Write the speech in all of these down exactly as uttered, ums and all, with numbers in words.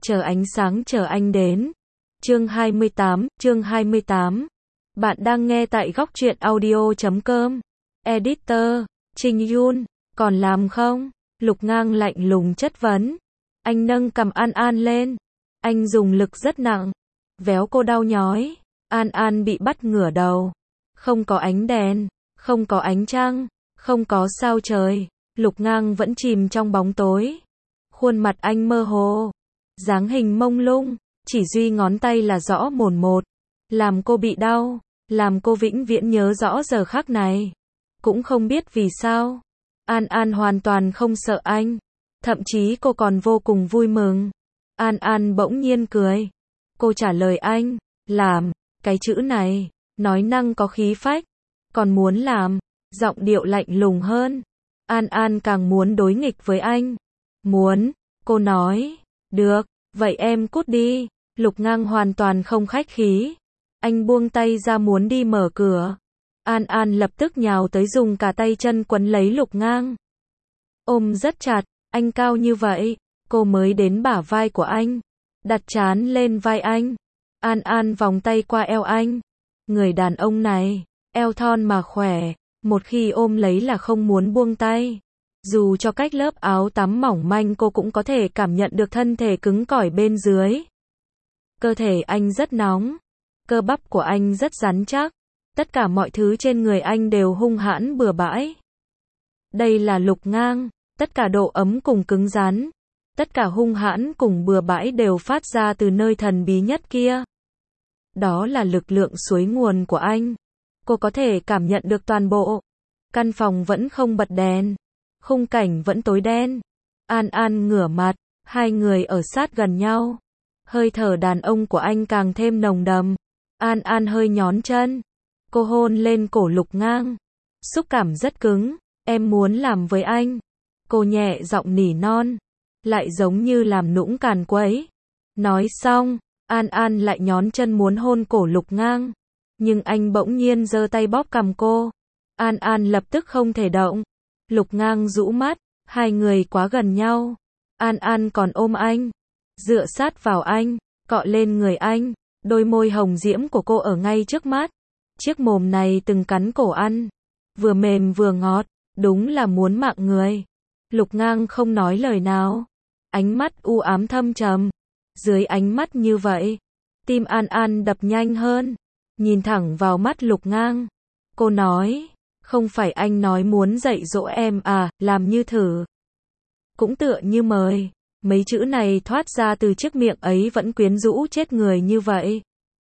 Chờ ánh sáng chờ anh đến. Chương hai mươi tám, chương hai mươi tám. Bạn đang nghe tại góc truyện audio chấm com. Editor, Trình Yun, còn làm không? Lục Ngang lạnh lùng chất vấn. Anh nâng cằm An An lên. Anh dùng lực rất nặng. Véo cô đau nhói. An An bị bắt ngửa đầu. Không có ánh đèn, không có ánh trăng, không có sao trời. Lục Ngang vẫn chìm trong bóng tối. Khuôn mặt anh mơ hồ, dáng hình mông lung, chỉ duy ngón tay là rõ mồn một. Làm cô bị đau, làm cô vĩnh viễn nhớ rõ giờ khắc này. Cũng không biết vì sao. An An hoàn toàn không sợ anh. Thậm chí cô còn vô cùng vui mừng. An An bỗng nhiên cười. Cô trả lời anh, làm, cái chữ này, nói năng có khí phách. Còn muốn làm, giọng điệu lạnh lùng hơn. An An càng muốn đối nghịch với anh. Muốn, cô nói, được, vậy em cút đi. Lục Ngang hoàn toàn không khách khí. Anh buông tay ra muốn đi mở cửa. An An lập tức nhào tới dùng cả tay chân quấn lấy Lục Ngang. Ôm rất chặt, anh cao như vậy, cô mới đến bả vai của anh. Đặt trán lên vai anh. An An vòng tay qua eo anh. Người đàn ông này, eo thon mà khỏe, một khi ôm lấy là không muốn buông tay. Dù cho cách lớp áo tắm mỏng manh cô cũng có thể cảm nhận được thân thể cứng cỏi bên dưới. Cơ thể anh rất nóng. Cơ bắp của anh rất rắn chắc. Tất cả mọi thứ trên người anh đều hung hãn bừa bãi. Đây là Lục Ngang. Tất cả độ ấm cùng cứng rắn. Tất cả hung hãn cùng bừa bãi đều phát ra từ nơi thần bí nhất kia. Đó là lực lượng suối nguồn của anh. Cô có thể cảm nhận được toàn bộ. Căn phòng vẫn không bật đèn. Khung cảnh vẫn tối đen. An An ngửa mặt, hai người ở sát gần nhau. Hơi thở đàn ông của anh càng thêm nồng đậm. An An hơi nhón chân. Cô hôn lên cổ Lục Ngang. Xúc cảm rất cứng, em muốn làm với anh. Cô nhẹ giọng nỉ non. Lại giống như làm nũng càn quấy. Nói xong, An An lại nhón chân muốn hôn cổ Lục Ngang. Nhưng anh bỗng nhiên giơ tay bóp cằm cô. An An lập tức không thể động. Lục Ngang rũ mắt, hai người quá gần nhau. An An còn ôm anh, dựa sát vào anh, cọ lên người anh. Đôi môi hồng diễm của cô ở ngay trước mắt. Chiếc mồm này từng cắn cổ ăn, vừa mềm vừa ngọt, đúng là muốn mạng người. Lục Ngang không nói lời nào. Ánh mắt u ám thâm trầm. Dưới ánh mắt như vậy, tim An An đập nhanh hơn. Nhìn thẳng vào mắt Lục Ngang. Cô nói, không phải anh nói muốn dạy dỗ em à, làm như thử. Cũng tựa như mời. Mấy chữ này thoát ra từ chiếc miệng ấy vẫn quyến rũ chết người như vậy.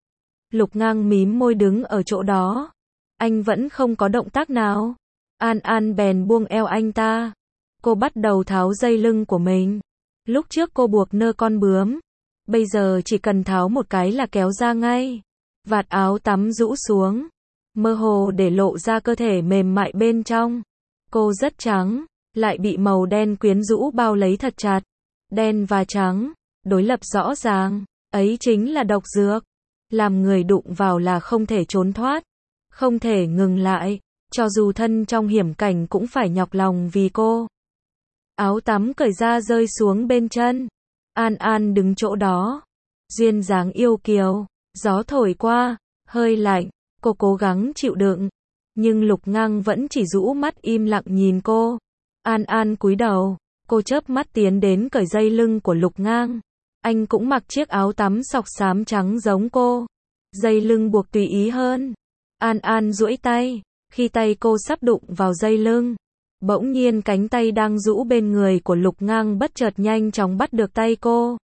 Lục Ngang mím môi đứng ở chỗ đó. Anh vẫn không có động tác nào. An An bèn buông eo anh ta. Cô bắt đầu tháo dây lưng của mình. Lúc trước cô buộc nơ con bướm. Bây giờ chỉ cần tháo một cái là kéo ra ngay. Vạt áo tắm rũ xuống. Mơ hồ để lộ ra cơ thể mềm mại bên trong. Cô rất trắng, lại bị màu đen quyến rũ bao lấy thật chặt. Đen và trắng, đối lập rõ ràng. Ấy chính là độc dược. Làm người đụng vào là không thể trốn thoát. Không thể ngừng lại. Cho dù thân trong hiểm cảnh cũng phải nhọc lòng vì cô. Áo tắm cởi ra rơi xuống bên chân. An An đứng chỗ đó. Duyên dáng yêu kiều. Gió thổi qua, hơi lạnh. Cô cố gắng chịu đựng. Nhưng Lục Ngang vẫn chỉ rũ mắt im lặng nhìn cô. An An cúi đầu. Cô chớp mắt tiến đến cởi dây lưng của Lục Ngang. Anh cũng mặc chiếc áo tắm sọc xám trắng giống cô. Dây lưng buộc tùy ý hơn. An An duỗi tay. Khi tay cô sắp đụng vào dây lưng, bỗng nhiên cánh tay đang rũ bên người của Lục Ngang bất chợt nhanh chóng bắt được tay cô.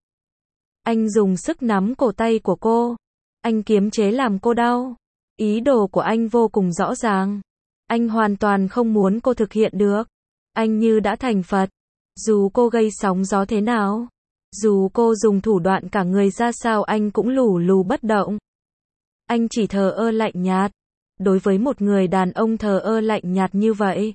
Anh dùng sức nắm cổ tay của cô. Anh kiềm chế làm cô đau. Ý đồ của anh vô cùng rõ ràng. Anh hoàn toàn không muốn cô thực hiện được. Anh như đã thành Phật. Dù cô gây sóng gió thế nào, dù cô dùng thủ đoạn cả người ra sao anh cũng lù lù bất động. Anh chỉ thờ ơ lạnh nhạt. Đối với một người đàn ông thờ ơ lạnh nhạt như vậy,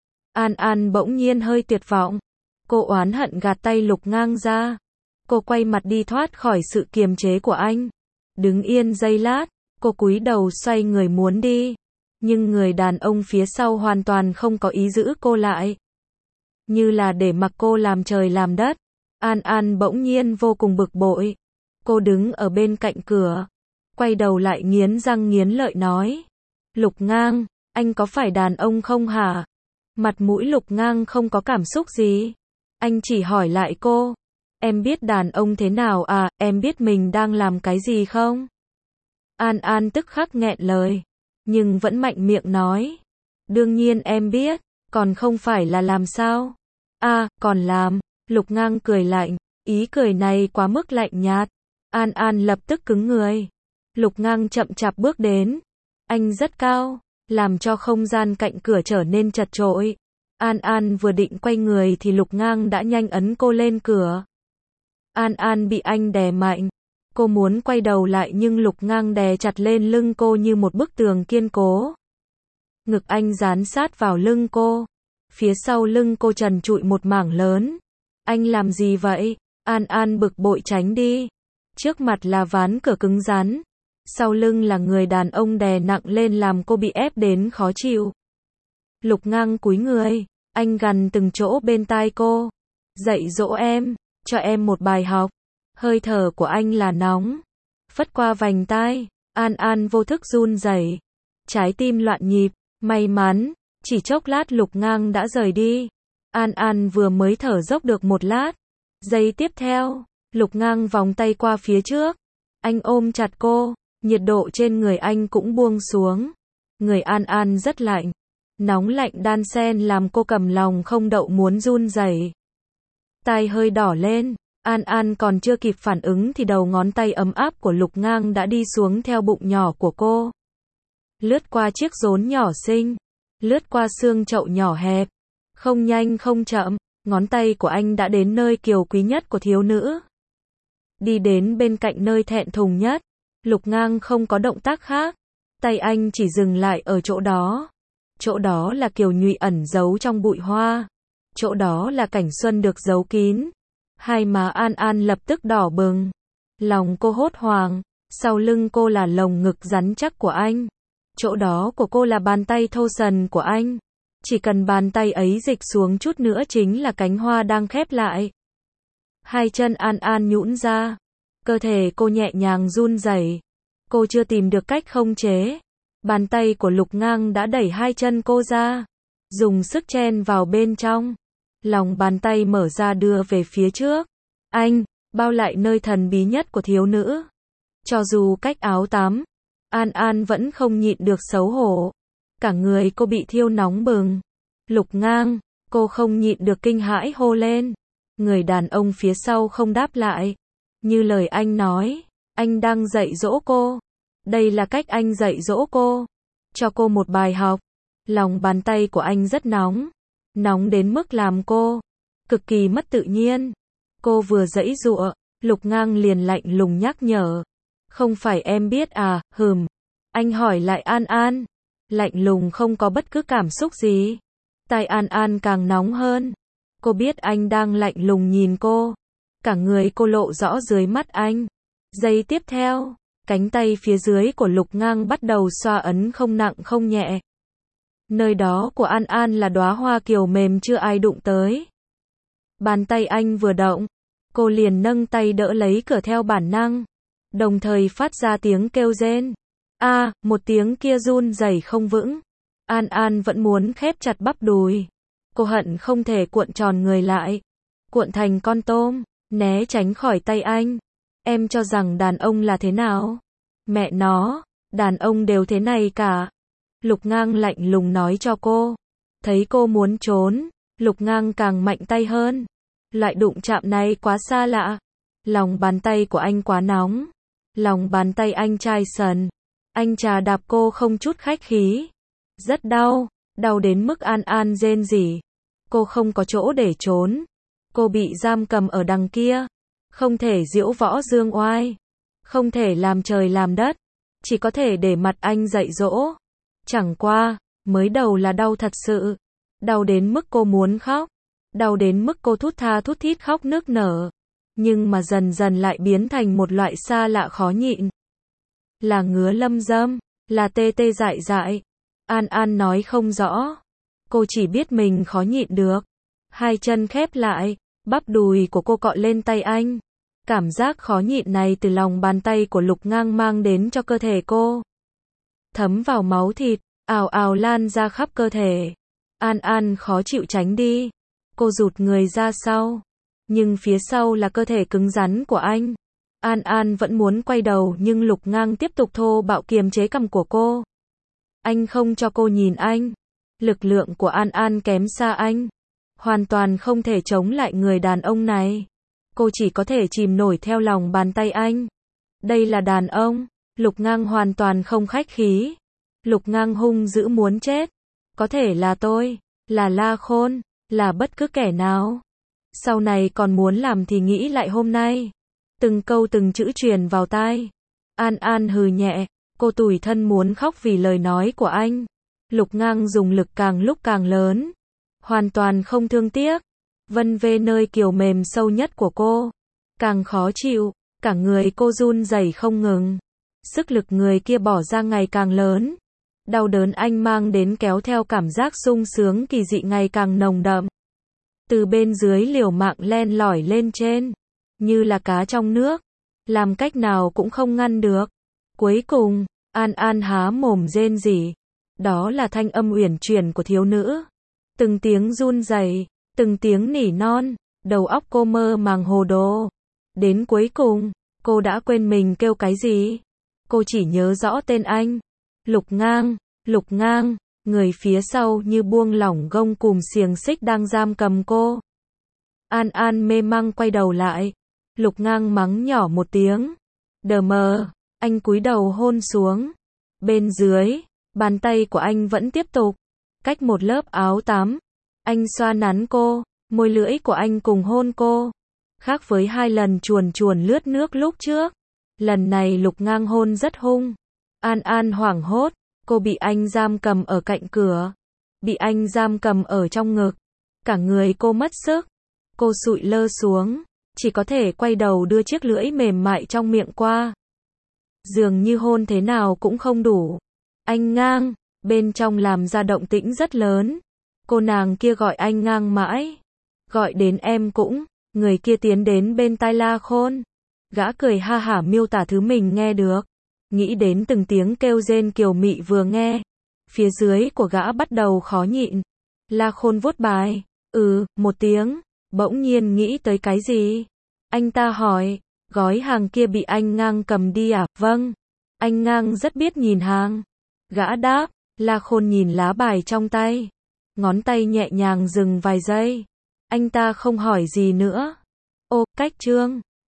An An bỗng nhiên hơi tuyệt vọng. Cô oán hận gạt tay Lục Ngang ra. Cô quay mặt đi thoát khỏi sự kiềm chế của anh. Đứng yên giây lát, cô cúi đầu xoay người muốn đi. Nhưng người đàn ông phía sau hoàn toàn không có ý giữ cô lại. Như là để mặc cô làm trời làm đất. An An bỗng nhiên vô cùng bực bội. Cô đứng ở bên cạnh cửa, quay đầu lại nghiến răng nghiến lợi nói. Lục Ngang, anh có phải đàn ông không hả? Mặt mũi Lục Ngang không có cảm xúc gì. Anh chỉ hỏi lại cô. Em biết đàn ông thế nào à, em biết mình đang làm cái gì không? An An tức khắc nghẹn lời, nhưng vẫn mạnh miệng nói. Đương nhiên em biết, còn không phải là làm sao? À, còn làm. Lục Ngang cười lạnh, ý cười này quá mức lạnh nhạt. An An lập tức cứng người. Lục Ngang chậm chạp bước đến. Anh rất cao, làm cho không gian cạnh cửa trở nên chật chội. An An vừa định quay người thì Lục Ngang đã nhanh ấn cô lên cửa. An An bị anh đè mạnh. Cô muốn quay đầu lại nhưng Lục Ngang đè chặt lên lưng cô như một bức tường kiên cố. Ngực anh dán sát vào lưng cô. Phía sau lưng cô trần trụi một mảng lớn. Anh làm gì vậy? An An bực bội tránh đi. Trước mặt là ván cửa cứng rắn. Sau lưng là người đàn ông đè nặng lên làm cô bị ép đến khó chịu. Lục Ngang cúi người. Anh gằn từng chỗ bên tai cô. Dạy dỗ em. Cho em một bài học. Hơi thở của anh là nóng. Phất qua vành tai. An An vô thức run rẩy. Trái tim loạn nhịp. May mắn. Chỉ chốc lát Lục Ngang đã rời đi. An An vừa mới thở dốc được một lát. Giây tiếp theo, Lục Ngang vòng tay qua phía trước. Anh ôm chặt cô. Nhiệt độ trên người anh cũng buông xuống. Người An An rất lạnh. Nóng lạnh đan xen làm cô cầm lòng không đậu muốn run rẩy. Tai hơi đỏ lên. An An còn chưa kịp phản ứng thì đầu ngón tay ấm áp của Lục Ngang đã đi xuống theo bụng nhỏ của cô. Lướt qua chiếc rốn nhỏ xinh. Lướt qua xương chậu nhỏ hẹp. Không nhanh không chậm, ngón tay của anh đã đến nơi kiều quý nhất của thiếu nữ. Đi đến bên cạnh nơi thẹn thùng nhất. Lục Ngang không có động tác khác. Tay anh chỉ dừng lại ở chỗ đó. Chỗ đó là kiều nhụy ẩn giấu trong bụi hoa. Chỗ đó là cảnh xuân được giấu kín. Hai má An An lập tức đỏ bừng. Lòng cô hốt hoảng. Sau lưng cô là lồng ngực rắn chắc của anh. Chỗ đó của cô là bàn tay thô sần của anh. Chỉ cần bàn tay ấy dịch xuống chút nữa chính là cánh hoa đang khép lại. Hai chân An An nhũn ra. Cơ thể cô nhẹ nhàng run rẩy. Cô chưa tìm được cách khống chế. Bàn tay của Lục Ngang đã đẩy hai chân cô ra. Dùng sức chen vào bên trong. Lòng bàn tay mở ra đưa về phía trước. Anh, bao lại nơi thần bí nhất của thiếu nữ. Cho dù cách áo tắm, An An vẫn không nhịn được xấu hổ. Cả người cô bị thiêu nóng bừng. Lục Ngang, cô không nhịn được kinh hãi hô lên. Người đàn ông phía sau không đáp lại. Như lời anh nói, anh đang dạy dỗ cô. Đây là cách anh dạy dỗ cô. Cho cô một bài học. Lòng bàn tay của anh rất nóng. Nóng đến mức làm cô cực kỳ mất tự nhiên. Cô vừa giãy giụa, Lục Ngang liền lạnh lùng nhắc nhở. Không phải em biết à, hừm. Anh hỏi lại An An. Lạnh lùng không có bất cứ cảm xúc gì. Tai An An càng nóng hơn. Cô biết anh đang lạnh lùng nhìn cô. Cả người cô lộ rõ dưới mắt anh. Giây tiếp theo, cánh tay phía dưới của Lục Ngang bắt đầu xoa ấn không nặng không nhẹ. Nơi đó của An An là đóa hoa kiều mềm chưa ai đụng tới. Bàn tay anh vừa động, cô liền nâng tay đỡ lấy cửa theo bản năng. Đồng thời phát ra tiếng kêu rên. A, à, một tiếng kia run rẩy không vững. An An vẫn muốn khép chặt bắp đùi. Cô hận không thể cuộn tròn người lại. Cuộn thành con tôm, né tránh khỏi tay anh. Em cho rằng đàn ông là thế nào? Mẹ nó, đàn ông đều thế này cả. Lục Ngang lạnh lùng nói cho cô. Thấy cô muốn trốn, Lục Ngang càng mạnh tay hơn. Loại đụng chạm này quá xa lạ. Lòng bàn tay của anh quá nóng. Lòng bàn tay anh chai sần. Anh chà đạp cô không chút khách khí. Rất đau, đau đến mức An An rên rỉ. Cô không có chỗ để trốn. Cô bị giam cầm ở đằng kia. Không thể diễu võ dương oai. Không thể làm trời làm đất. Chỉ có thể để mặt anh dạy dỗ. Chẳng qua, mới đầu là đau thật sự. Đau đến mức cô muốn khóc. Đau đến mức cô thút tha thút thít khóc nức nở. Nhưng mà dần dần lại biến thành một loại xa lạ khó nhịn. Là ngứa lâm dâm, là tê tê dại dại. An An nói không rõ. Cô chỉ biết mình khó nhịn được. Hai chân khép lại, Bắp đùi của cô cọ lên tay anh. Cảm giác khó nhịn này từ lòng bàn tay của Lục Ngang mang đến cho cơ thể cô. Thấm vào máu thịt, ào ào lan ra khắp cơ thể. An An khó chịu tránh đi. Cô rụt người ra sau. Nhưng phía sau là cơ thể cứng rắn của anh. An An vẫn muốn quay đầu nhưng Lục Ngang tiếp tục thô bạo kiềm chế cằm của cô. Anh không cho cô nhìn anh. Lực lượng của An An kém xa anh. Hoàn toàn không thể chống lại người đàn ông này. Cô chỉ có thể chìm nổi theo lòng bàn tay anh. Đây là đàn ông. Lục Ngang hoàn toàn không khách khí. Lục Ngang hung dữ muốn chết. Có thể là tôi, là La Khôn, là bất cứ kẻ nào. Sau này còn muốn làm thì nghĩ lại hôm nay. Từng câu từng chữ truyền vào tai. An An hừ nhẹ, cô tủi thân muốn khóc vì lời nói của anh. Lục Ngang dùng lực càng lúc càng lớn. Hoàn toàn không thương tiếc. Vân vê nơi kiều mềm sâu nhất của cô. Càng khó chịu, cả người cô run rẩy không ngừng. Sức lực người kia bỏ ra ngày càng lớn. Đau đớn anh mang đến kéo theo cảm giác sung sướng kỳ dị ngày càng nồng đậm. Từ bên dưới liều mạng len lỏi lên trên. Như là cá trong nước. Làm cách nào cũng không ngăn được. Cuối cùng, An An há mồm rên rỉ. Đó là thanh âm uyển chuyển của thiếu nữ. Từng tiếng run rẩy, từng tiếng nỉ non. Đầu óc cô mơ màng hồ đồ. Đến cuối cùng, cô đã quên mình kêu cái gì. Cô chỉ nhớ rõ tên anh. Lục Ngang, Lục Ngang. Người phía sau như buông lỏng gông cùm xiềng xích đang giam cầm cô. An An mê mang quay đầu lại. Lục Ngang mắng nhỏ một tiếng. Đờ mờ, anh cúi đầu hôn xuống. Bên dưới, bàn tay của anh vẫn tiếp tục. Cách một lớp áo tắm. Anh xoa nắn cô, môi lưỡi của anh cùng hôn cô. Khác với hai lần chuồn chuồn lướt nước lúc trước. Lần này Lục Ngang hôn rất hung. An An hoảng hốt. Cô bị anh giam cầm ở cạnh cửa. Bị anh giam cầm ở trong ngực. Cả người cô mất sức. Cô sụi lơ xuống. Chỉ có thể quay đầu đưa chiếc lưỡi mềm mại trong miệng qua. Dường như hôn thế nào cũng không đủ. Anh Ngang. Bên trong làm ra động tĩnh rất lớn. Cô nàng kia gọi anh Ngang mãi. Gọi đến em cũng. Người kia tiến đến bên tai La Khôn. Gã cười ha hả miêu tả thứ mình nghe được. Nghĩ đến từng tiếng kêu rên kiều mị vừa nghe. Phía dưới của gã bắt đầu khó nhịn. La Khôn vuốt bài. Ừ, một tiếng. Bỗng nhiên nghĩ tới cái gì? Anh ta hỏi. Gói hàng kia bị anh Ngang cầm đi à? Vâng. Anh Ngang rất biết nhìn hàng. Gã đáp. La Khôn nhìn lá bài trong tay. Ngón tay nhẹ nhàng dừng vài giây. Anh ta không hỏi gì nữa. Ô, cách chương.